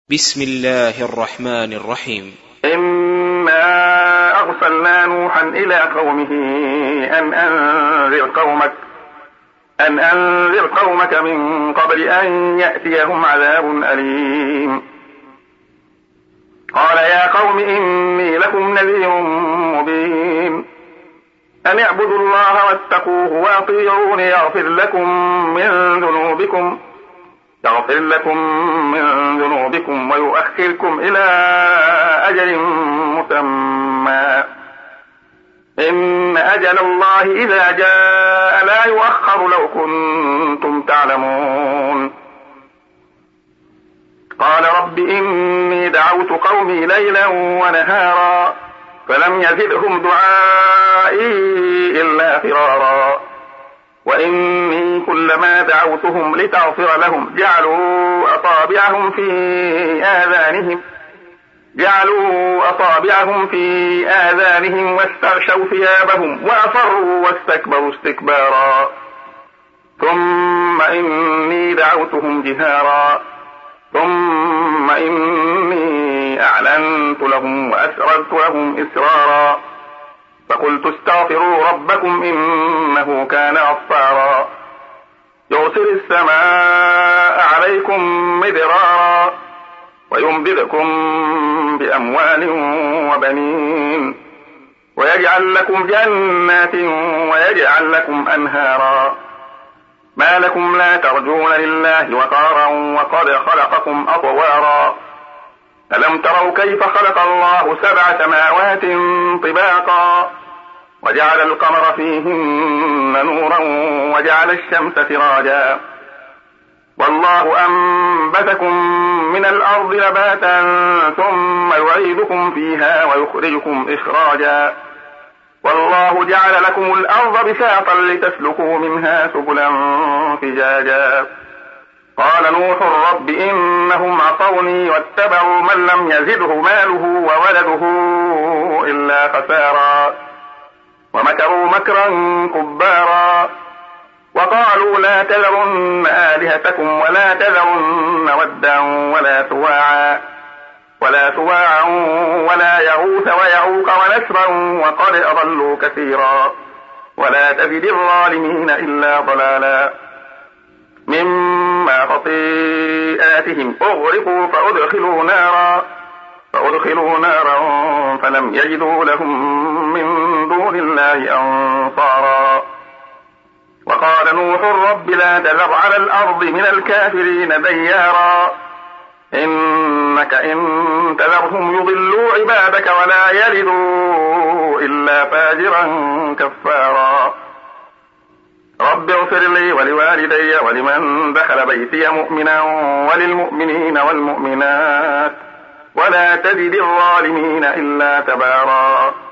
بسم الله الرحمن الرحيم. إنا أرسلنا نوحا إلى قومه أن أنذر قومك من قبل أن يأتيهم عذاب أليم. قال يا قوم إني لكم نذير مبين أن اعبدوا الله واتقوه وأطيعون يغفر لكم من ذنوبكم ويؤخركم إلى أجل مسمى إن أجل الله إذا جاء لا يؤخر لو كنتم تعلمون. قال رب إني دعوت قومي ليلا ونهارا فلم يزدهم دعائي إلا فرارا وإني كلما دعوتهم لتغفر لهم جعلوا أصابعهم في آذانهم واستغشوا ثيابهم وأصروا واستكبروا استكبارا ثم إني دعوتهم جهارا ثم إني أعلنت لهم وأسررت لهم إسرارا فقلت استغفروا ربكم إنه كان غفارا يرسل السماء عليكم مدرارا ويمددكم بأموال وبنين ويجعل لكم جنات ويجعل لكم أنهارا ما لكم لا ترجون لله وقارا وقد خلقكم أطوارا ألم تروا كيف خلق الله 7 سماوات طباقا وجعل القمر فيهن نورا وجعل الشمس سراجا والله أنبتكم من الأرض نباتا ثم يعيدكم فيها ويخرجكم إخراجا والله جعل لكم الأرض بساطا لتسلكوا منها سبلا فجاجا قال نوح رب إنهم عصوني واتبعوا من لم يزده ماله وولده إلا خسارا ومكروا مكرا كبارا وقالوا لا تذرن آلهتكم ولا تذرن ودا ولا سواعا ولا يغوث ويعوق ونسرا وقد أضلوا كثيرا ولا تزد الظالمين إلا ضلالا مما خطيئاتهم أغرقوا فأدخلوا نارا فلم يجدوا لهم من دون الله أنصارا وقال نوح رب لا تذر على الأرض من الكافرين ديارا إنك إن تذرهم يضلوا عبادك ولا يلدوا إلا فاجرا كفارا رب اغفر لي ولوالدي ولمن دخل بيتي مؤمنا وللمؤمنين والمؤمنات ولا تزد الظالمين إلا تبارا.